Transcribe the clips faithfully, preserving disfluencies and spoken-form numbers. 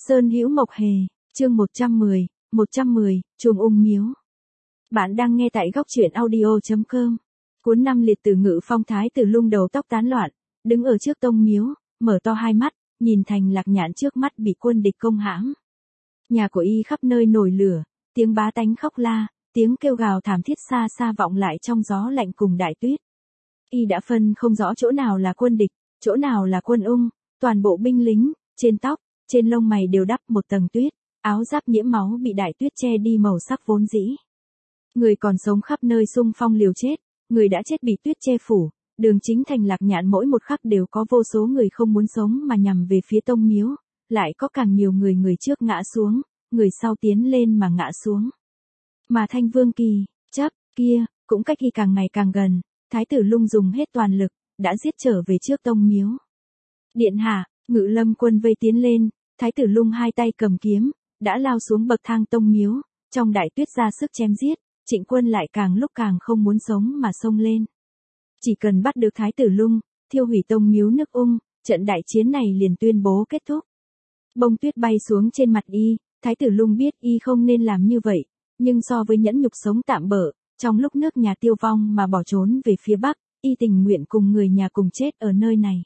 Sơn Hữu Mộc Hề, chương một trăm mười, một trăm mười, Chuồng Ung Miếu. Bạn đang nghe tại góc truyện audio chấm com. Cuốn năm liệt tử Ngự Phong Thái Tử Lung đầu tóc tán loạn, đứng ở trước tông miếu, mở to hai mắt, nhìn Thành Lạc Nhạn trước mắt bị quân địch công hãm. Nhà của y khắp nơi nổi lửa, tiếng bá tánh khóc la, tiếng kêu gào thảm thiết xa xa vọng lại trong gió lạnh cùng đại tuyết. Y đã phân không rõ chỗ nào là quân địch, chỗ nào là quân Ung, toàn bộ binh lính, trên tóc, trên lông mày đều đắp một tầng tuyết, áo giáp nhiễm máu bị đại tuyết che đi màu sắc vốn dĩ. Người còn sống khắp nơi xung phong liều chết, người đã chết bị tuyết che phủ, đường chính Thành Lạc Nhạn mỗi một khắc đều có vô số người không muốn sống mà nhằm về phía tông miếu, lại có càng nhiều người người trước ngã xuống, người sau tiến lên mà ngã xuống. Mà Thanh Vương Kỳ, chấp, kia, cũng cách y càng ngày càng gần, Thái tử Lung dùng hết toàn lực, đã giết trở về trước tông miếu. Điện hạ, Ngự Lâm quân vây tiến lên, Thái tử Lung hai tay cầm kiếm, đã lao xuống bậc thang tông miếu, trong đại tuyết ra sức chém giết, Trịnh quân lại càng lúc càng không muốn sống mà xông lên. Chỉ cần bắt được Thái tử Lung, thiêu hủy tông miếu nước Ung, trận đại chiến này liền tuyên bố kết thúc. Bông tuyết bay xuống trên mặt y, Thái tử Lung biết y không nên làm như vậy, nhưng so với nhẫn nhục sống tạm bỡ, trong lúc nước nhà tiêu vong mà bỏ trốn về phía Bắc, y tình nguyện cùng người nhà cùng chết ở nơi này.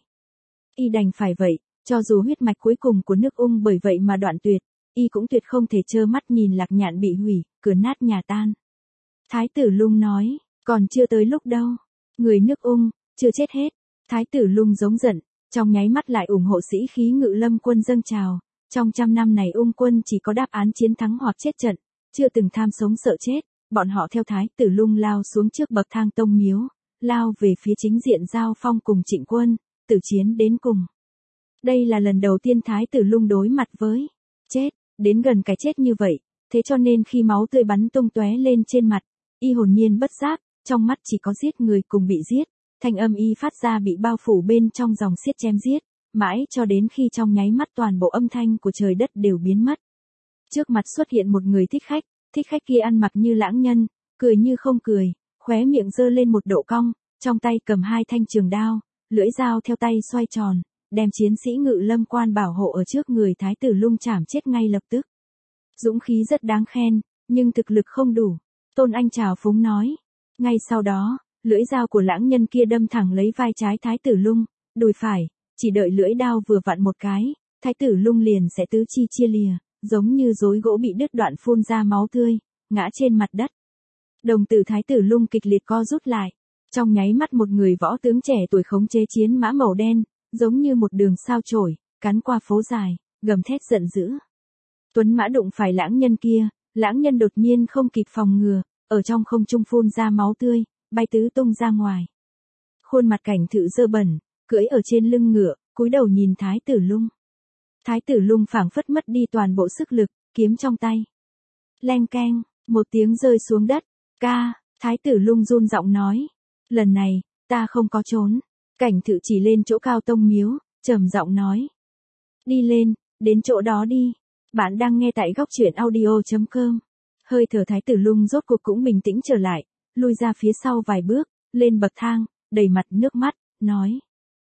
Y đành phải vậy, cho dù huyết mạch cuối cùng của nước Ung bởi vậy mà đoạn tuyệt, y cũng tuyệt không thể trơ mắt nhìn Lạc Nhạn bị hủy, cửa nát nhà tan. Thái tử Lung nói, còn chưa tới lúc đâu, người nước Ung, chưa chết hết. Thái tử Lung giống giận, trong nháy mắt lại ủng hộ sĩ khí Ngự Lâm quân dâng trào, trong trăm năm này Ung quân chỉ có đáp án chiến thắng hoặc chết trận, chưa từng tham sống sợ chết, bọn họ theo Thái tử Lung lao xuống trước bậc thang tông miếu, lao về phía chính diện giao phong cùng Trịnh quân, tử chiến đến cùng. Đây là lần đầu tiên Thái tử Lung đối mặt với chết, đến gần cái chết như vậy, thế cho nên khi máu tươi bắn tung tóe lên trên mặt, y hồn nhiên bất giác, trong mắt chỉ có giết người cùng bị giết, thanh âm y phát ra bị bao phủ bên trong dòng xiết chém giết, mãi cho đến khi trong nháy mắt toàn bộ âm thanh của trời đất đều biến mất. Trước mặt xuất hiện một người thích khách, thích khách kia ăn mặc như lãng nhân, cười như không cười, khóe miệng giơ lên một độ cong, trong tay cầm hai thanh trường đao, lưỡi dao theo tay xoay tròn, đem chiến sĩ Ngự Lâm quan bảo hộ ở trước người Thái tử Lung chảm chết ngay lập tức. Dũng khí rất đáng khen, nhưng thực lực không đủ, Tôn Anh trào phúng nói. Ngay sau đó, lưỡi dao của lãng nhân kia đâm thẳng lấy vai trái Thái tử Lung, đùi phải, chỉ đợi lưỡi đao vừa vặn một cái, Thái tử Lung liền sẽ tứ chi chia lìa, giống như rối gỗ bị đứt đoạn phun ra máu tươi, ngã trên mặt đất. Đồng tử Thái tử Lung kịch liệt co rút lại, trong nháy mắt một người võ tướng trẻ tuổi khống chế chiến mã màu đen, giống như một đường sao chổi, cắn qua phố dài, gầm thét giận dữ. Tuấn mã đụng phải lãng nhân kia, lãng nhân đột nhiên không kịp phòng ngừa, ở trong không trung phun ra máu tươi, bay tứ tung ra ngoài. Khuôn mặt Cảnh Thự dơ bẩn, cưỡi ở trên lưng ngựa, cúi đầu nhìn Thái tử Lung. Thái tử Lung phảng phất mất đi toàn bộ sức lực, kiếm trong tay. Leng keng, một tiếng rơi xuống đất, ca, Thái tử Lung run giọng nói. Lần này, ta không có trốn. Cảnh Thự chỉ lên chỗ cao tông miếu, trầm giọng nói. Đi lên, đến chỗ đó đi. Bạn đang nghe tại góc truyện audio chấm com. Hơi thở Thái tử Lung rốt cuộc cũng bình tĩnh trở lại, lui ra phía sau vài bước, lên bậc thang, đầy mặt nước mắt, nói.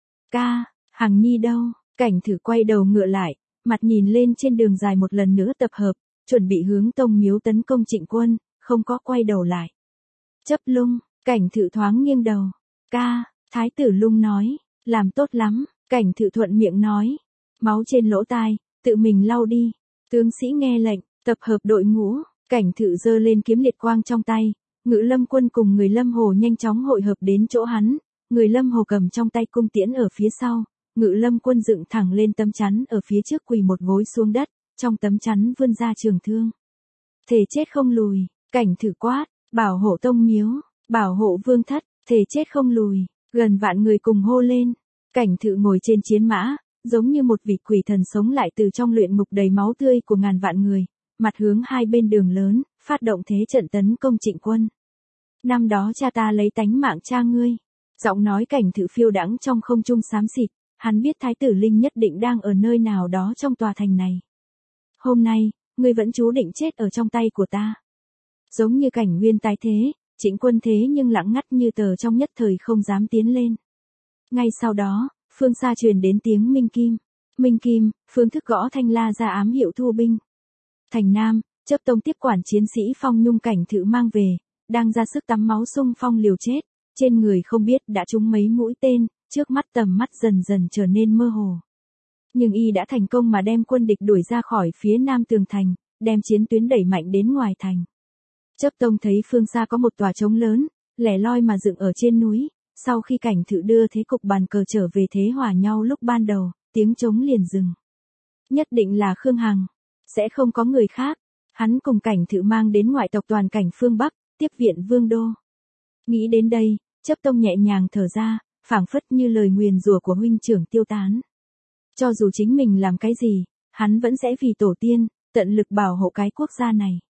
Ca, Hằng Nhi đâu? Cảnh Thự quay đầu ngựa lại, mặt nhìn lên trên đường dài một lần nữa tập hợp, chuẩn bị hướng tông miếu tấn công Trịnh quân, không có quay đầu lại. Chấp Lung, Cảnh Thự thoáng nghiêng đầu. Ca, Thái tử Lung nói, làm tốt lắm, Cảnh Thự thuận miệng nói. Máu trên lỗ tai, tự mình lau đi. Tướng sĩ nghe lệnh, tập hợp đội ngũ, Cảnh Thự giơ lên kiếm liệt quang trong tay, Ngự Lâm quân cùng người Lâm Hồ nhanh chóng hội hợp đến chỗ hắn, người Lâm Hồ cầm trong tay cung tiễn ở phía sau, Ngự Lâm quân dựng thẳng lên tấm chắn ở phía trước quỳ một gối xuống đất, trong tấm chắn vươn ra trường thương. Thề chết không lùi, Cảnh Thự quát, bảo hộ tông miếu, bảo hộ vương thất, thề chết không lùi, gần vạn người cùng hô lên. Cảnh Thự ngồi trên chiến mã, giống như một vị quỷ thần sống lại từ trong luyện ngục đầy máu tươi của ngàn vạn người, mặt hướng hai bên đường lớn, phát động thế trận tấn công Trịnh quân. Năm đó cha ta lấy tánh mạng cha ngươi. Giọng nói Cảnh Thự phiêu đãng trong không trung xám xịt, hắn biết Thái tử Linh nhất định đang ở nơi nào đó trong tòa thành này. Hôm nay, ngươi vẫn chú định chết ở trong tay của ta. Giống như Cảnh Nguyên tái thế, Trịnh quân thế nhưng lặng ngắt như tờ trong nhất thời không dám tiến lên. Ngay sau đó, phương xa truyền đến tiếng minh kim. Minh Kim, phương thức gõ thanh la ra ám hiệu thu binh. Thành Nam, chấp tông tiếp quản chiến sĩ Phong Nhung Cảnh Thự mang về, đang ra sức tắm máu xung phong liều chết, trên người không biết đã trúng mấy mũi tên, trước mắt tầm mắt dần dần trở nên mơ hồ. Nhưng y đã thành công mà đem quân địch đuổi ra khỏi phía nam tường thành, đem chiến tuyến đẩy mạnh đến ngoài thành. Chấp tông thấy phương xa có một tòa trống lớn, lẻ loi mà dựng ở trên núi, sau khi Cảnh Thự đưa thế cục bàn cờ trở về thế hòa nhau lúc ban đầu, tiếng trống liền dừng. Nhất định là Khương Hằng, sẽ không có người khác. Hắn cùng Cảnh Thự mang đến ngoại tộc toàn cảnh phương Bắc, tiếp viện vương đô. Nghĩ đến đây, chấp tông nhẹ nhàng thở ra, phảng phất như lời nguyền rủa của huynh trưởng tiêu tán. Cho dù chính mình làm cái gì, hắn vẫn sẽ vì tổ tiên, tận lực bảo hộ cái quốc gia này.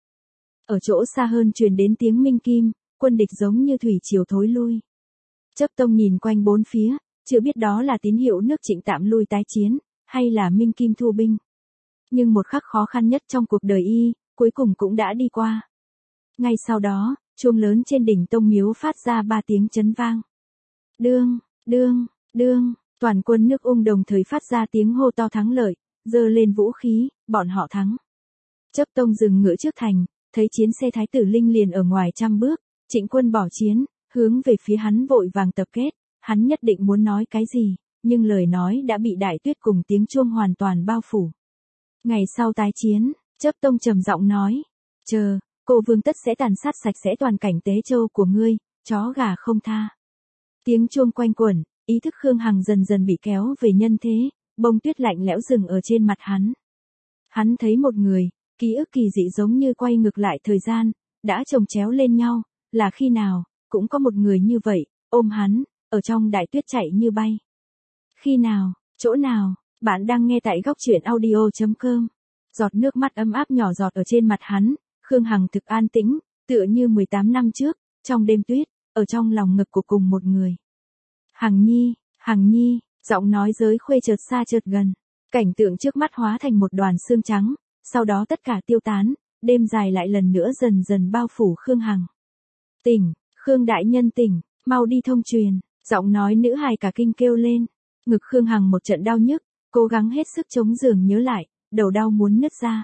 Ở chỗ xa hơn truyền đến tiếng Minh Kim, quân địch giống như thủy triều thối lui. Chấp tông nhìn quanh bốn phía, chưa biết đó là tín hiệu nước Trịnh tạm lui tái chiến, hay là Minh Kim thu binh. Nhưng một khắc khó khăn nhất trong cuộc đời y, cuối cùng cũng đã đi qua. Ngay sau đó, chuông lớn trên đỉnh tông miếu phát ra ba tiếng chấn vang. Đương, đương, đương, toàn quân nước Ung đồng thời phát ra tiếng hô to thắng lợi, giơ lên vũ khí, bọn họ thắng. Chấp tông dừng ngựa trước thành, thấy chiến xe Thái tử Linh liền ở ngoài trăm bước, Trịnh quân bỏ chiến, hướng về phía hắn vội vàng tập kết, hắn nhất định muốn nói cái gì, nhưng lời nói đã bị đại tuyết cùng tiếng chuông hoàn toàn bao phủ. Ngày sau tái chiến, chấp tông trầm giọng nói, chờ, cô vương tất sẽ tàn sát sạch sẽ toàn cảnh Tế Châu của ngươi, chó gà không tha. Tiếng chuông quanh quẩn, ý thức Khương Hằng dần dần bị kéo về nhân thế, bông tuyết lạnh lẽo dừng ở trên mặt hắn. Hắn thấy một người, ký ức kỳ dị giống như quay ngược lại thời gian, đã chồng chéo lên nhau, là khi nào, cũng có một người như vậy, ôm hắn, ở trong đại tuyết chạy như bay. Khi nào, chỗ nào, bạn đang nghe tại góc truyện audio chấm com. Giọt nước mắt ấm áp nhỏ giọt ở trên mặt hắn, Khương Hằng thực an tĩnh, tựa như mười tám năm trước, trong đêm tuyết, ở trong lòng ngực của cùng một người. Hằng Nhi, Hằng Nhi, giọng nói giới khuê chợt xa chợt gần, cảnh tượng trước mắt hóa thành một đoàn sương trắng, sau đó tất cả tiêu tán, đêm dài lại lần nữa dần dần bao phủ Khương Hằng. Tỉnh, Khương đại nhân tỉnh, mau đi thông truyền, giọng nói nữ hài cả kinh kêu lên, ngực Khương Hằng một trận đau nhức, cố gắng hết sức chống giường nhớ lại, đầu đau muốn nứt ra.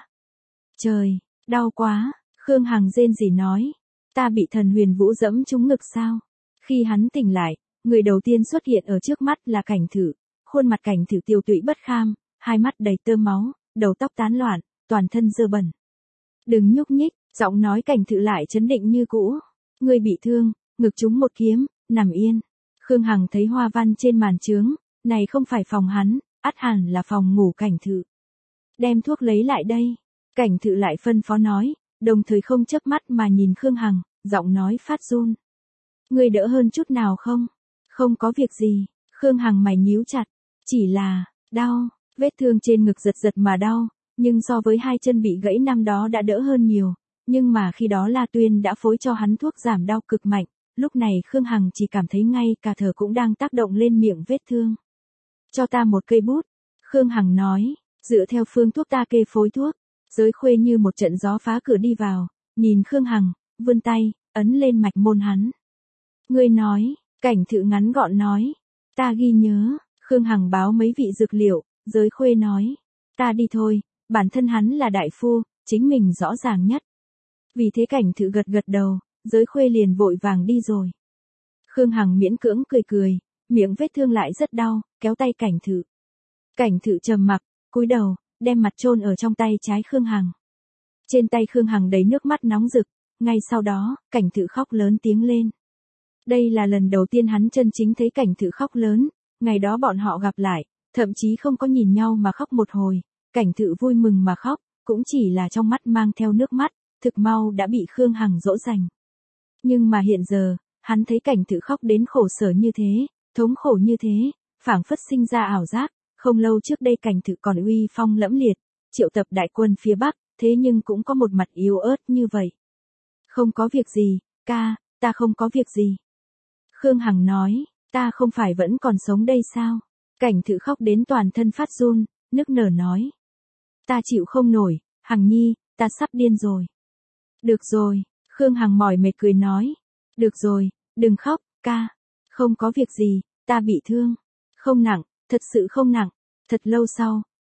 Trời, đau quá, Khương Hằng rên rỉ nói, ta bị thần huyền vũ dẫm trúng ngực sao? Khi hắn tỉnh lại, người đầu tiên xuất hiện ở trước mắt là Cảnh Thự, khuôn mặt Cảnh Thự tiêu tụy bất kham, hai mắt đầy tơ máu, đầu tóc tán loạn, toàn thân dơ bẩn. Đừng nhúc nhích, giọng nói Cảnh Thự lại trấn định như cũ. Ngươi bị thương, ngực trúng một kiếm, nằm yên. Khương Hằng thấy hoa văn trên màn trướng, này không phải phòng hắn, ắt hẳn là phòng ngủ Cảnh Thự. Đem thuốc lấy lại đây. Cảnh Thự lại phân phó nói, đồng thời không chớp mắt mà nhìn Khương Hằng, giọng nói phát run. Ngươi đỡ hơn chút nào không? Không có việc gì. Khương Hằng mày nhíu chặt, chỉ là, đau, vết thương trên ngực giật giật mà đau, nhưng so với hai chân bị gãy năm đó đã đỡ hơn nhiều. Nhưng mà khi đó La Tuyên đã phối cho hắn thuốc giảm đau cực mạnh, lúc này Khương Hằng chỉ cảm thấy ngay cả thở cũng đang tác động lên miệng vết thương. Cho ta một cây bút, Khương Hằng nói, dựa theo phương thuốc ta kê phối thuốc. Giới khuê như một trận gió phá cửa đi vào, nhìn Khương Hằng, vươn tay, ấn lên mạch môn hắn. Ngươi nói, Cảnh Thự ngắn gọn nói, ta ghi nhớ, Khương Hằng báo mấy vị dược liệu, Giới khuê nói, ta đi thôi, bản thân hắn là đại phu, chính mình rõ ràng nhất. Vì thế Cảnh Thự gật gật đầu, Giới khuê liền vội vàng đi rồi. Khương Hằng miễn cưỡng cười cười, miệng vết thương lại rất đau, kéo tay Cảnh Thự. Cảnh Thự trầm mặc, cúi đầu, đem mặt chôn ở trong tay trái Khương Hằng. Trên tay Khương Hằng đầy nước mắt nóng rực, ngay sau đó, Cảnh Thự khóc lớn tiếng lên. Đây là lần đầu tiên hắn chân chính thấy Cảnh Thự khóc lớn, ngày đó bọn họ gặp lại, thậm chí không có nhìn nhau mà khóc một hồi, Cảnh Thự vui mừng mà khóc, cũng chỉ là trong mắt mang theo nước mắt, thực mau đã bị Khương Hằng dỗ dành. Nhưng mà hiện giờ, hắn thấy Cảnh Thự khóc đến khổ sở như thế, thống khổ như thế, phảng phất sinh ra ảo giác, không lâu trước đây Cảnh Thự còn uy phong lẫm liệt, triệu tập đại quân phía Bắc, thế nhưng cũng có một mặt yếu ớt như vậy. Không có việc gì, ca, ta không có việc gì. Khương Hằng nói, ta không phải vẫn còn sống đây sao? Cảnh Thự khóc đến toàn thân phát run, nức nở nói. Ta chịu không nổi, Hằng Nhi, ta sắp điên rồi. Được rồi, Khương Hằng mỏi mệt cười nói. Được rồi, đừng khóc, ca. Không có việc gì, ta bị thương. Không nặng, thật sự không nặng. Thật lâu sau,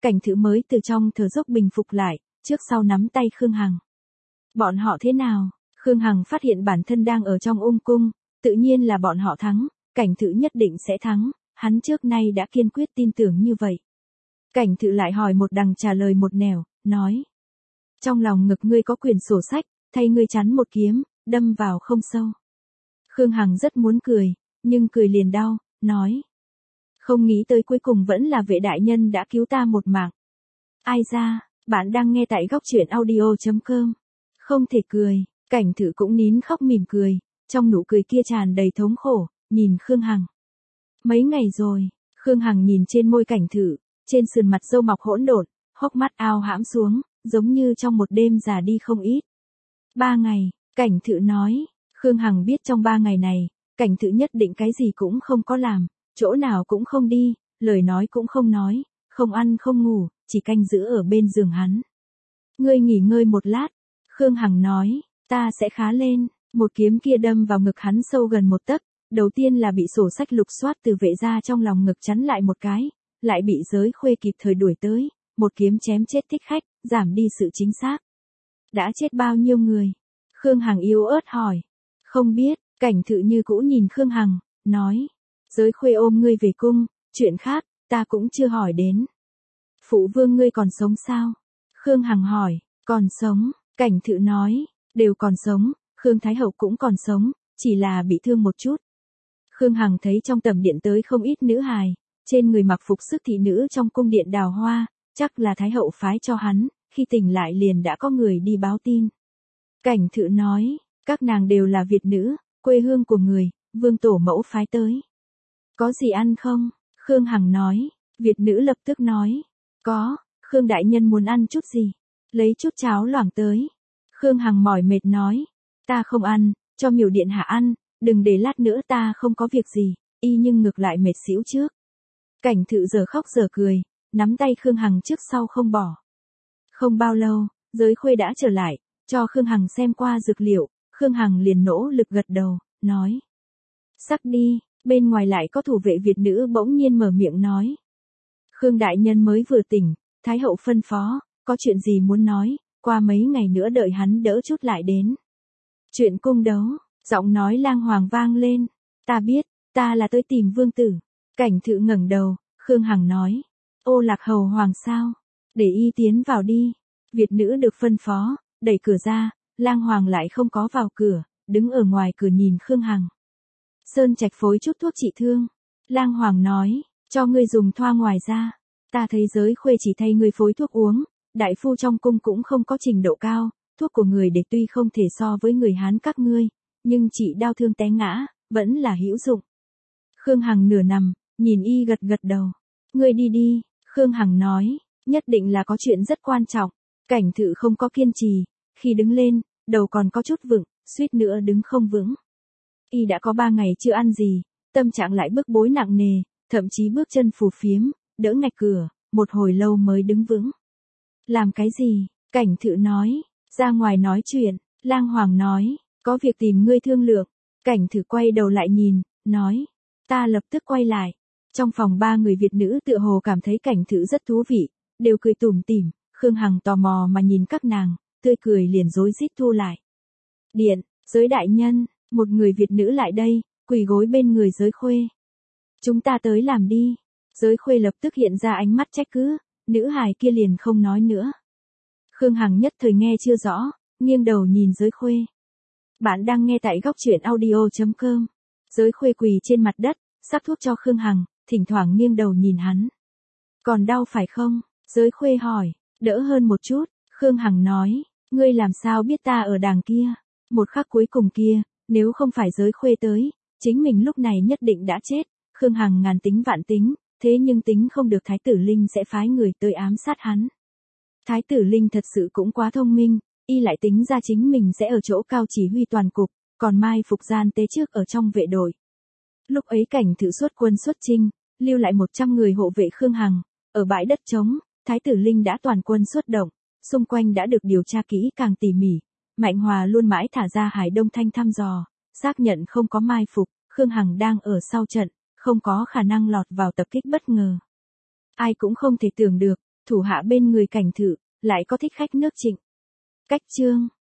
Cảnh Thự mới từ trong thở dốc bình phục lại, trước sau nắm tay Khương Hằng. Bọn họ thế nào? Khương Hằng phát hiện bản thân đang ở trong ung cung, tự nhiên là bọn họ thắng, Cảnh Thự nhất định sẽ thắng, hắn trước nay đã kiên quyết tin tưởng như vậy. Cảnh Thự lại hỏi một đằng trả lời một nẻo, nói. Trong lòng ngực ngươi có quyển sổ sách, thay ngươi chắn một kiếm, đâm vào không sâu. Khương Hằng rất muốn cười, nhưng cười liền đau, nói. Không nghĩ tới cuối cùng vẫn là Vệ đại nhân đã cứu ta một mạng. Ai ra, bạn đang nghe tại góc truyện audio chấm com. Không thể cười, Cảnh Thự cũng nín khóc mỉm cười, trong nụ cười kia tràn đầy thống khổ, nhìn Khương Hằng. Mấy ngày rồi, Khương Hằng nhìn trên môi Cảnh Thự, trên sườn mặt râu mọc hỗn độn, hốc mắt ao hãm xuống, giống như trong một đêm già đi không ít. Ba ngày, Cảnh Thự nói, Khương Hằng biết trong ba ngày này, Cảnh Thự nhất định cái gì cũng không có làm, chỗ nào cũng không đi, lời nói cũng không nói, không ăn không ngủ, chỉ canh giữ ở bên giường hắn. Ngươi nghỉ ngơi một lát, Khương Hằng nói, ta sẽ khá lên, một kiếm kia đâm vào ngực hắn sâu gần một tấc, đầu tiên là bị sổ sách lục soát từ Vệ gia trong lòng ngực chắn lại một cái, lại bị Giới Khuê kịp thời đuổi tới, một kiếm chém chết thích khách, giảm đi sự chính xác. Đã chết bao nhiêu người? Khương Hằng yếu ớt hỏi. Không biết, Cảnh Thự như cũ nhìn Khương Hằng, nói. Giới Khuê ôm ngươi về cung, chuyện khác, ta cũng chưa hỏi đến. Phụ vương ngươi còn sống sao? Khương Hằng hỏi, còn sống, Cảnh Thự nói, đều còn sống, Khương Thái Hậu cũng còn sống, chỉ là bị thương một chút. Khương Hằng thấy trong tầm điện tới không ít nữ hài, trên người mặc phục sức thị nữ trong cung điện đào hoa, chắc là Thái Hậu phái cho hắn, khi tỉnh lại liền đã có người đi báo tin. Cảnh Thự nói, các nàng đều là Việt nữ, quê hương của người, vương tổ mẫu phái tới. Có gì ăn không? Khương Hằng nói, Việt nữ lập tức nói, có, Khương đại nhân muốn ăn chút gì? Lấy chút cháo loãng tới. Khương Hằng mỏi mệt nói, ta không ăn, cho Miểu điện hạ ăn, đừng để lát nữa ta không có việc gì, y nhưng ngược lại mệt xỉu trước. Cảnh Thự giờ khóc giờ cười, nắm tay Khương Hằng trước sau không bỏ. Không bao lâu, Giới Khuê đã trở lại, cho Khương Hằng xem qua dược liệu, Khương Hằng liền nỗ lực gật đầu, nói. Sắc đi, bên ngoài lại có thủ vệ Việt nữ bỗng nhiên mở miệng nói. Khương đại nhân mới vừa tỉnh, Thái Hậu phân phó, có chuyện gì muốn nói, qua mấy ngày nữa đợi hắn đỡ chút lại đến. Chuyện cung đấu, giọng nói lang hoàng vang lên, ta biết, ta là tới tìm vương tử. Cảnh Thự ngẩng đầu, Khương Hằng nói, ô Lạc hầu hoàng sao, để y tiến vào đi. Việt nữ được phân phó, đẩy cửa ra, lang hoàng lại không có vào cửa, đứng ở ngoài cửa nhìn Khương Hằng. Sơn Trạch phối chút thuốc trị thương. Lang hoàng nói, cho ngươi dùng thoa ngoài ra. Ta thấy Giới Khuê chỉ thay ngươi phối thuốc uống, đại phu trong cung cũng không có trình độ cao, thuốc của người để tuy không thể so với người Hán các ngươi, nhưng trị đau thương té ngã, vẫn là hữu dụng. Khương Hằng nửa nằm, nhìn y gật gật đầu. Ngươi đi đi, Khương Hằng nói, nhất định là có chuyện rất quan trọng. Cảnh Thự không có kiên trì, khi đứng lên, đầu còn có chút vững, suýt nữa đứng không vững. Y đã có ba ngày chưa ăn gì, tâm trạng lại bức bối nặng nề, thậm chí bước chân phù phiếm, đỡ ngạch cửa, một hồi lâu mới đứng vững. Làm cái gì? Cảnh Thự nói, ra ngoài nói chuyện. Lang hoàng nói, có việc tìm ngươi thương lượng. Cảnh Thự quay đầu lại nhìn, nói, ta lập tức quay lại. Trong phòng ba người Việt nữ tựa hồ cảm thấy Cảnh Thự rất thú vị, đều cười tủm tỉm. Khương Hằng tò mò mà nhìn các nàng, tươi cười liền rối rít thu lại. Điện, Giới đại nhân, một người Việt nữ lại đây, quỳ gối bên người Giới Khuê. Chúng ta tới làm đi. Giới Khuê lập tức hiện ra ánh mắt trách cứ, nữ hài kia liền không nói nữa. Khương Hằng nhất thời nghe chưa rõ, nghiêng đầu nhìn Giới Khuê. Bạn đang nghe tại góc truyện audio chấm com. Giới Khuê quỳ trên mặt đất, sắp thuốc cho Khương Hằng, thỉnh thoảng nghiêng đầu nhìn hắn. Còn đau phải không? Giới Khuê hỏi. Đỡ hơn một chút, Khương Hằng nói, ngươi làm sao biết ta ở đàng kia? Một khắc cuối cùng kia, nếu không phải Giới Khuê tới, chính mình lúc này nhất định đã chết. Khương Hằng ngàn tính vạn tính, thế nhưng tính không được Thái tử Linh sẽ phái người tới ám sát hắn. Thái tử Linh thật sự cũng quá thông minh, y lại tính ra chính mình sẽ ở chỗ cao chỉ huy toàn cục, còn mai phục gian tế trước ở trong vệ đội. Lúc ấy Cảnh Thự xuất quân xuất chinh, lưu lại một trăm người hộ vệ Khương Hằng, ở bãi đất trống, Thái tử Linh đã toàn quân xuất động, xung quanh đã được điều tra kỹ càng tỉ mỉ. Mạnh Hòa luôn mãi thả ra Hải Đông Thanh thăm dò, xác nhận không có mai phục, Khương Hằng đang ở sau trận, không có khả năng lọt vào tập kích bất ngờ. Ai cũng không thể tưởng được, thủ hạ bên người cảnh thự, lại có thích khách nước Trịnh. Cách chương